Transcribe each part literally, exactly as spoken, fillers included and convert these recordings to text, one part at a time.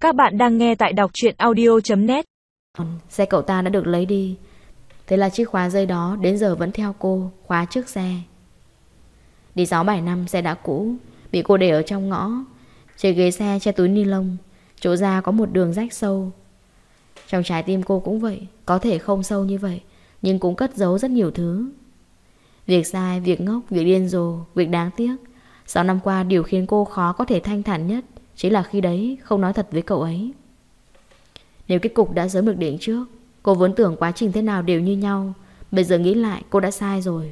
Các bạn đang nghe tại đọc truyện audio.net. Xe cậu ta đã được lấy đi. Thế là chiếc khóa dây đó đến giờ vẫn theo cô, khóa trước xe. Đi sáu bảy năm xe đã cũ, bị cô để ở trong ngõ. Trên ghế xe che túi ni lông, chỗ ra có một đường rách sâu. Trong trái tim cô cũng vậy, có thể không sâu như vậy, nhưng cũng cất giấu rất nhiều thứ. Việc sai, việc ngốc, việc điên rồ, việc đáng tiếc. Sáu năm qua điều khiến cô khó có thể thanh thản nhất chính là khi đấy không nói thật với cậu ấy. Nếu kết cục đã sớm được định trước, cô vốn tưởng quá trình thế nào đều như nhau. Bây giờ nghĩ lại cô đã sai rồi.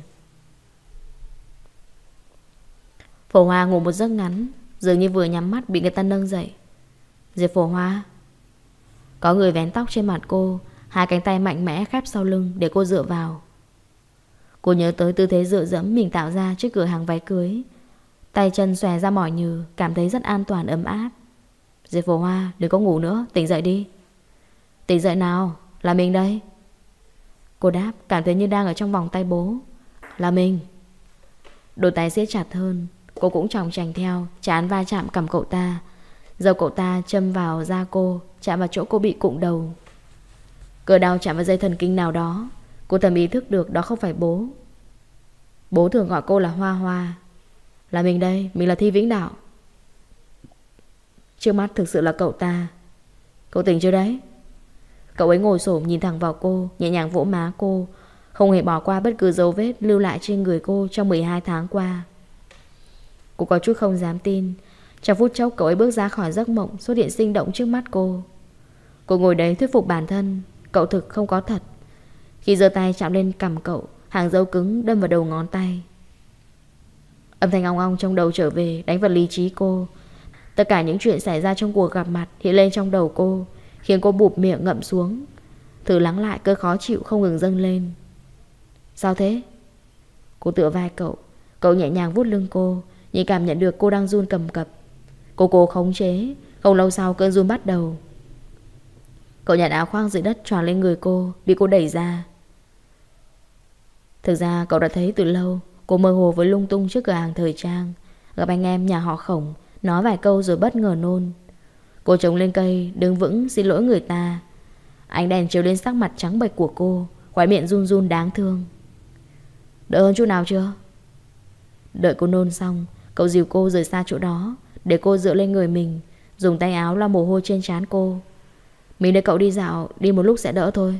Phổ Hoa ngủ một giấc ngắn, dường như vừa nhắm mắt bị người ta nâng dậy. Diệp Phổ Hoa. Có người vén tóc trên mặt cô, hai cánh tay mạnh mẽ khép sau lưng để cô dựa vào. Cô nhớ tới tư thế dựa dẫm mình tạo ra trước cửa hàng váy cưới. Tay chân xòe ra mỏi nhừ, cảm thấy rất an toàn ấm áp. Diệp Phổ Hoa, đừng có ngủ nữa, tỉnh dậy đi. Tỉnh dậy nào, là mình đây. Cô đáp, cảm thấy như đang ở trong vòng tay bố. Là mình. Đôi tay siết chặt hơn. Cô cũng chòng chành theo, trán va chạm cằm cậu ta. Dầu cậu ta châm vào da cô, chạm vào chỗ cô bị cụng đầu. Cơn đau chạm vào dây thần kinh nào đó. Cô thầm ý thức được đó không phải bố. Bố thường gọi cô là Hoa Hoa. Là mình đây, mình là Thi Vĩnh Đạo. Trước mắt thực sự là cậu ta. Cậu tỉnh chưa đấy? Cậu ấy ngồi xổm nhìn thẳng vào cô, nhẹ nhàng vỗ má cô, không hề bỏ qua bất cứ dấu vết lưu lại trên người cô trong mười hai tháng qua. Cô có chút không dám tin. Trong phút chốc cậu ấy bước ra khỏi giấc mộng, xuất hiện sinh động trước mắt cô. Cô ngồi đấy thuyết phục bản thân cậu thực không có thật. Khi giơ tay chạm lên cằm cậu, hàng dấu cứng đâm vào đầu ngón tay. Âm thanh ong ong trong đầu trở về, đánh vào lý trí cô. Tất cả những chuyện xảy ra trong cuộc gặp mặt hiện lên trong đầu cô, khiến cô bụp miệng ngậm xuống. Thử lắng lại cơn khó chịu không ngừng dâng lên. Sao thế? Cô tựa vai cậu. Cậu nhẹ nhàng vuốt lưng cô, nhưng cảm nhận được cô đang run cầm cập. Cô cố khống chế. Không lâu sau cơn run bắt đầu. Cậu nhặt áo khoác dưới đất choàng lên người cô, bị cô đẩy ra. Thực ra cậu đã thấy từ lâu. Cô mơ hồ với lung tung trước cửa hàng thời trang, gặp anh em nhà họ Khổng, nói vài câu rồi bất ngờ nôn. Cô chống lên cây, đứng vững xin lỗi người ta. Ánh đèn chiếu lên sắc mặt trắng bệch của cô, khóe miệng run run đáng thương. Đỡ hơn chút nào chưa? Đợi cô nôn xong, cậu dìu cô rời xa chỗ đó, để cô dựa lên người mình, dùng tay áo lau mồ hôi trên trán cô. Mình đưa cậu đi dạo, đi một lúc sẽ đỡ thôi.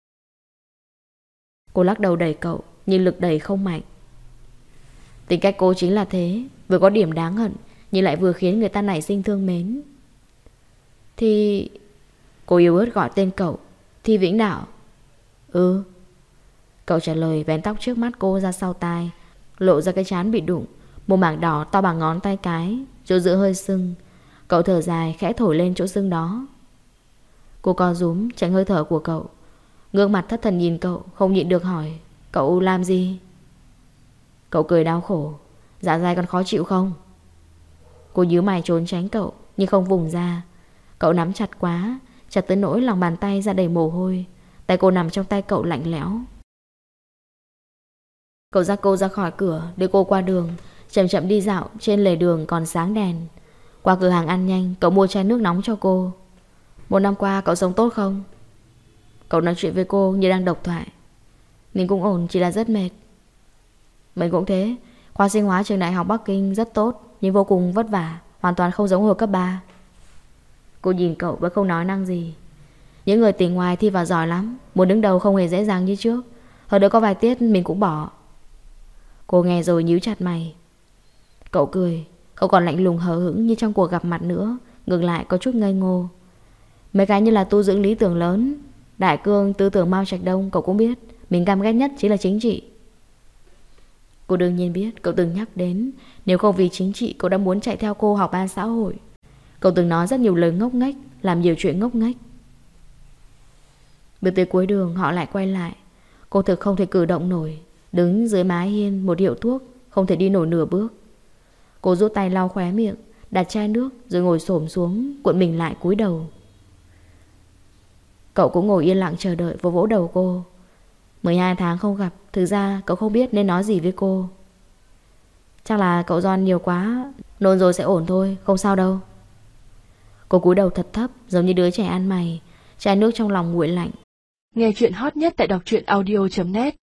Cô lắc đầu đẩy cậu, nhưng lực đẩy không mạnh. Tính cách cô chính là thế, vừa có điểm đáng hận, nhưng lại vừa khiến người ta nảy sinh thương mến. Thì... Cô yếu ớt gọi tên cậu. Thi Vĩnh Đạo. Ừ. Cậu trả lời, vén tóc trước mắt cô ra sau tai, lộ ra cái trán bị đụng, một mảng đỏ to bằng ngón tay cái, chỗ giữa hơi sưng. Cậu thở dài khẽ thổi lên chỗ sưng đó. Cô co rúm tránh hơi thở của cậu, ngước mặt thất thần nhìn cậu, không nhịn được hỏi, cậu làm gì? Cậu cười đau khổ. Dạ dày còn khó chịu không? Cô nhíu mày trốn tránh cậu, nhưng không vùng ra. Cậu nắm chặt quá, chặt tới nỗi lòng bàn tay ra đầy mồ hôi. Tay cô nằm trong tay cậu lạnh lẽo. Cậu dắt cô ra khỏi cửa, đưa cô qua đường, chậm chậm đi dạo trên lề đường còn sáng đèn. Qua cửa hàng ăn nhanh, cậu mua chai nước nóng cho cô. Một năm qua cậu sống tốt không? Cậu nói chuyện với cô như đang độc thoại. Mình cũng ổn, chỉ là rất mệt. Mình cũng thế. Khoa sinh hóa trường đại học Bắc Kinh rất tốt, nhưng vô cùng vất vả, hoàn toàn không giống hồi cấp ba. Cô nhìn cậu vẫn không nói năng gì. Những người tỉnh ngoài thi vào giỏi lắm, muốn đứng đầu không hề dễ dàng như trước. Hơn nữa có vài tiết mình cũng bỏ. Cô nghe rồi nhíu chặt mày. Cậu cười, không còn lạnh lùng hờ hững như trong cuộc gặp mặt nữa, ngược lại có chút ngây ngô. Mấy cái như là tu dưỡng lý tưởng lớn, đại cương, tư tưởng Mao Trạch Đông, cậu cũng biết. Mình căm ghét nhất chính là chính trị. Cô đương nhiên biết, cậu từng nhắc đến, nếu không vì chính trị cậu đã muốn chạy theo cô học ban xã hội. Cậu từng nói rất nhiều lời ngốc nghếch, làm nhiều chuyện ngốc nghếch. Bước tới cuối đường họ lại quay lại. Cô thực không thể cử động nổi, đứng dưới mái hiên một hiệu thuốc, không thể đi nổi nửa bước. Cô rút tay lau khóe miệng, đặt chai nước rồi ngồi xổm xuống, cuộn mình lại cúi đầu. Cậu cũng ngồi yên lặng chờ đợi, vỗ vỗ đầu cô. mười hai tháng không gặp, thực ra cậu không biết nên nói gì với cô. Chắc là cậu do ăn nhiều quá, nôn rồi sẽ ổn thôi, không sao đâu. Cô cúi đầu thật thấp, giống như đứa trẻ ăn mày. Chai nước trong lòng nguội lạnh. Nghe chuyện hot nhất tại đọc truyện audio chấm net.